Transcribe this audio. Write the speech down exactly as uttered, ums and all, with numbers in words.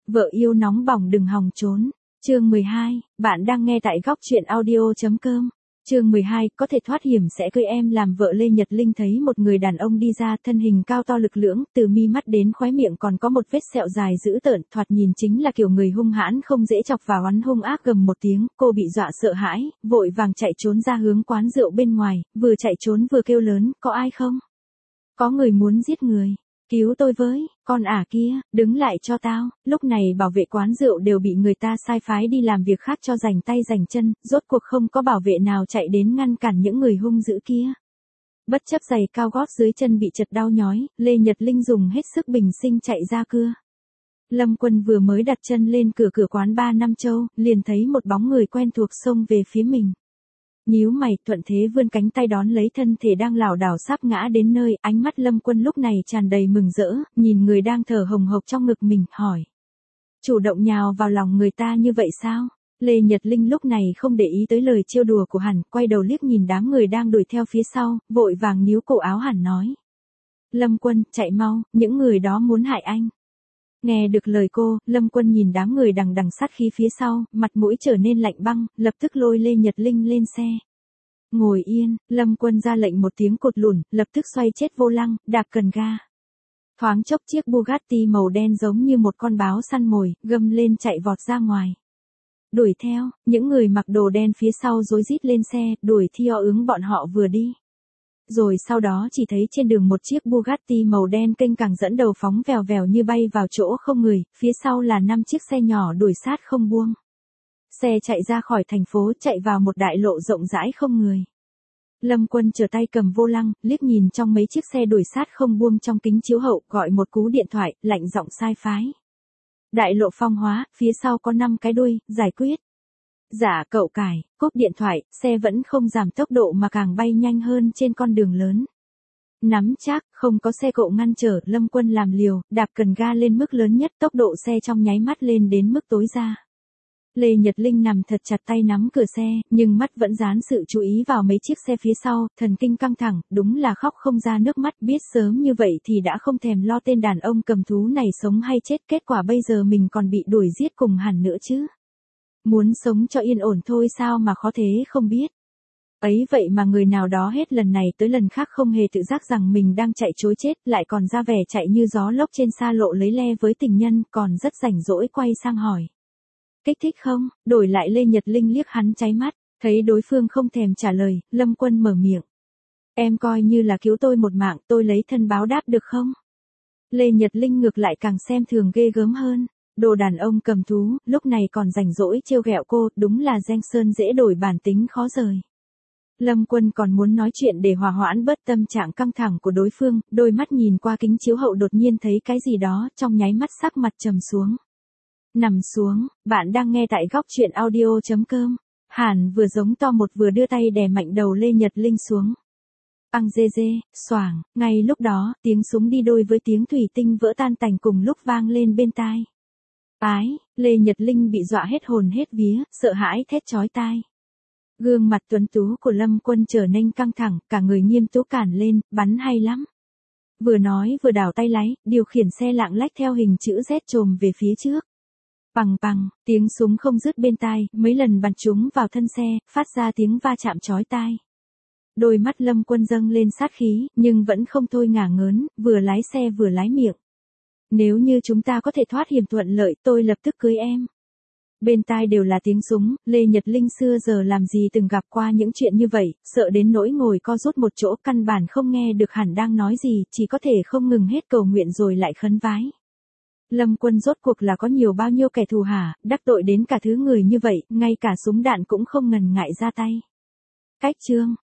Vợ yêu nóng bỏng đừng hòng trốn. Chương mười hai, bạn đang nghe tại góc truyện audio.com. Chương mười hai, có thể thoát hiểm sẽ cưới em làm vợ. Lê Nhật Linh thấy một người đàn ông đi ra, thân hình cao to lực lưỡng, từ mi mắt đến khóe miệng còn có một vết sẹo dài dữ tợn, thoạt nhìn chính là kiểu người hung hãn không dễ chọc vào. Hắn hung ác gầm một tiếng, cô bị dọa sợ hãi, vội vàng chạy trốn ra hướng quán rượu bên ngoài, vừa chạy trốn vừa kêu lớn, có ai không? Có người muốn giết người. Cứu tôi với, con ả kia, đứng lại cho tao. Lúc này bảo vệ quán rượu đều bị người ta sai phái đi làm việc khác cho rảnh tay rảnh chân, rốt cuộc không có bảo vệ nào chạy đến ngăn cản những người hung dữ kia. Bất chấp giày cao gót dưới chân bị chật đau nhói, Lê Nhật Linh dùng hết sức bình sinh chạy ra cửa. Lâm Quân vừa mới đặt chân lên cửa cửa quán ba Năm Châu, liền thấy một bóng người quen thuộc xông về phía mình. Nhíu mày, thuận thế vươn cánh tay đón lấy thân thể đang lảo đảo sắp ngã đến nơi, ánh mắt Lâm Quân lúc này tràn đầy mừng rỡ, nhìn người đang thở hồng hộc trong ngực mình, hỏi. Chủ động nhào vào lòng người ta như vậy sao? Lê Nhật Linh lúc này không để ý tới lời trêu đùa của hắn, quay đầu liếc nhìn đám người đang đuổi theo phía sau, vội vàng níu cổ áo hắn nói. Lâm Quân, chạy mau, những người đó muốn hại anh. Nghe được lời cô, Lâm Quân nhìn đám người đằng đằng sát khí phía sau, mặt mũi trở nên lạnh băng, lập tức lôi Lê Nhật Linh lên xe. Ngồi yên, Lâm Quân ra lệnh một tiếng cột lùn, lập tức xoay chết vô lăng, đạp cần ga. Thoáng chốc chiếc Bugatti màu đen giống như một con báo săn mồi, gầm lên chạy vọt ra ngoài. Đuổi theo, những người mặc đồ đen phía sau rối rít lên xe, đuổi theo hướng bọn họ vừa đi. Rồi sau đó chỉ thấy trên đường một chiếc Bugatti màu đen kênh càng dẫn đầu phóng vèo vèo như bay vào chỗ không người, phía sau là năm chiếc xe nhỏ đuổi sát không buông. Xe chạy ra khỏi thành phố, chạy vào một đại lộ rộng rãi không người. Lâm Quân trở tay cầm vô lăng, liếc nhìn trong mấy chiếc xe đuổi sát không buông trong kính chiếu hậu, gọi một cú điện thoại, lạnh giọng sai phái. Đại lộ phong hóa, phía sau có năm cái đuôi, giải quyết. Dạ cậu cải, cúp điện thoại, xe vẫn không giảm tốc độ mà càng bay nhanh hơn trên con đường lớn. Nắm chắc, không có xe cộ ngăn trở, Lâm Quân làm liều, đạp cần ga lên mức lớn nhất, tốc độ xe trong nháy mắt lên đến mức tối đa. Lê Nhật Linh nằm thật chặt tay nắm cửa xe, nhưng mắt vẫn dán sự chú ý vào mấy chiếc xe phía sau, thần kinh căng thẳng, đúng là khóc không ra nước mắt, biết sớm như vậy thì đã không thèm lo tên đàn ông cầm thú này sống hay chết, kết quả bây giờ mình còn bị đuổi giết cùng hẳn nữa chứ. Muốn sống cho yên ổn thôi sao mà khó thế không biết. Ấy vậy mà người nào đó hết lần này tới lần khác không hề tự giác rằng mình đang chạy trối chết, lại còn ra vẻ chạy như gió lốc trên xa lộ lấy le với tình nhân, còn rất rảnh rỗi quay sang hỏi. Kích thích không? Đổi lại Lê Nhật Linh liếc hắn cháy mắt, thấy đối phương không thèm trả lời, Lâm Quân mở miệng. Em coi như là cứu tôi một mạng, tôi lấy thân báo đáp được không? Lê Nhật Linh ngược lại càng xem thường ghê gớm hơn. Đồ đàn ông cầm thú, lúc này còn rảnh rỗi trêu ghẹo cô, đúng là giang sơn dễ đổi bản tính khó rời. Lâm Quân còn muốn nói chuyện để hòa hoãn bớt tâm trạng căng thẳng của đối phương, đôi mắt nhìn qua kính chiếu hậu đột nhiên thấy cái gì đó, trong nháy mắt sắc mặt trầm xuống. Nằm xuống, bạn đang nghe tại góc truyện audio.com. Hàn vừa giống to một vừa đưa tay đè mạnh đầu Lê Nhật Linh xuống. Băng dê dê, xoảng, ngay lúc đó, tiếng súng đi đôi với tiếng thủy tinh vỡ tan tành cùng lúc vang lên bên tai. Ái, Lê Nhật Linh bị dọa hết hồn hết vía, sợ hãi thét chói tai. Gương mặt tuấn tú của Lâm Quân trở nên căng thẳng, cả người nghiêm túc cản lên, bắn hay lắm. Vừa nói vừa đảo tay lái, điều khiển xe lạng lách theo hình chữ Z trồm về phía trước. Pằng pằng, tiếng súng không dứt bên tai, mấy lần bắn chúng vào thân xe, phát ra tiếng va chạm chói tai. Đôi mắt Lâm Quân dâng lên sát khí, nhưng vẫn không thôi ngả ngớn, vừa lái xe vừa lái miệng. Nếu như chúng ta có thể thoát hiểm thuận lợi, tôi lập tức cưới em. Bên tai đều là tiếng súng, Lê Nhật Linh xưa giờ làm gì từng gặp qua những chuyện như vậy, sợ đến nỗi ngồi co rút một chỗ, căn bản không nghe được hẳn đang nói gì, chỉ có thể không ngừng hết cầu nguyện rồi lại khấn vái. Lâm Quân rốt cuộc là có nhiều bao nhiêu kẻ thù hả, đắc tội đến cả thứ người như vậy, ngay cả súng đạn cũng không ngần ngại ra tay. Cách chương,